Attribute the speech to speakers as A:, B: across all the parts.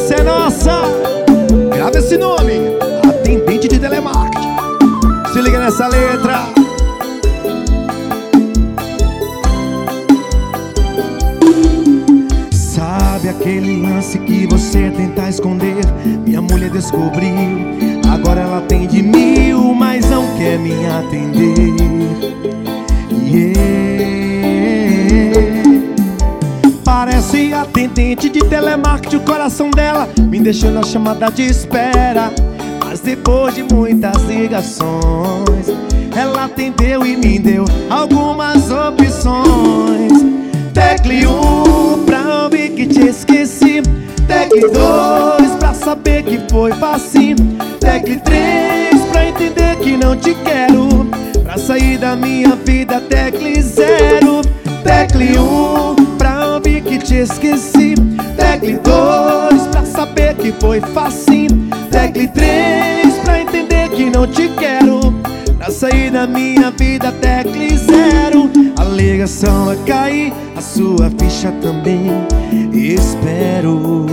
A: essa é nossa. Grava esse nome, atendente de telemarketing. Se liga nessa letra. Sabe aquele lance que você tenta esconder? Minha mulher descobriu. Agora ela tem de 1000, mas não quer me atender. Parece atendente de telemarketing. O coração dela me deixou na chamada de espera. Mas depois de muitas ligações, ela atendeu e me deu algumas opções. Tecle 1 pra ouvir que te esqueci. Tecle 2 pra saber que foi facinho. Tecle 3 pra entender que não te quero. Pra sair da minha vida, tecle 0. Tecle 1 pra ouvir que te esqueci. Tecle 2 pra saber que foi facinho. Tecle 3 pra entender que não te quero. Pra sair da minha vida, tecle 0. A ligação vai cair, a sua ficha também. Espero.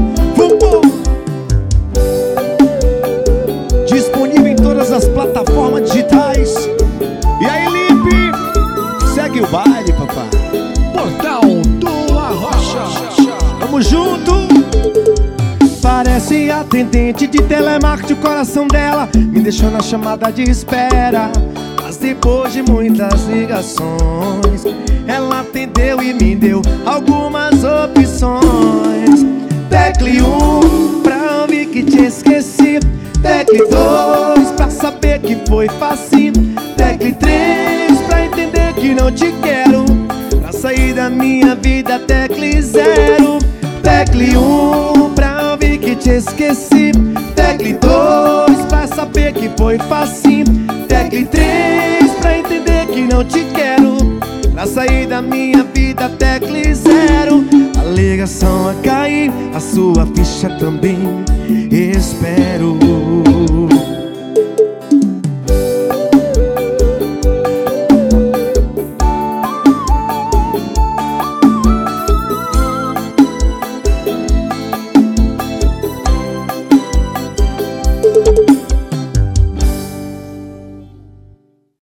A: Disponível em todas as plataformas digitais. E aí, Lipe? Segue o baile, papai.
B: Portal do Arrocha.
A: Tamo junto. Parece atendente de telemarketing. O coração dela me deixou na chamada de espera. Mas depois de muitas ligações, ela atendeu e me deu algumas opções. Tecle 1 pra ouvir que te esqueci. Tecle 2 pra saber que foi facinho. Tecle 3 pra entender que não te quero. Pra sair da minha vida, tecle 0. Tecle 1 pra ouvir que te esqueci. Tecle 2 pra saber que foi facinho. Tecle 3 pra entender que não te quero. Pra sair da minha vida, tecle 0. A ligação vai cair, a sua ficha também. Espero.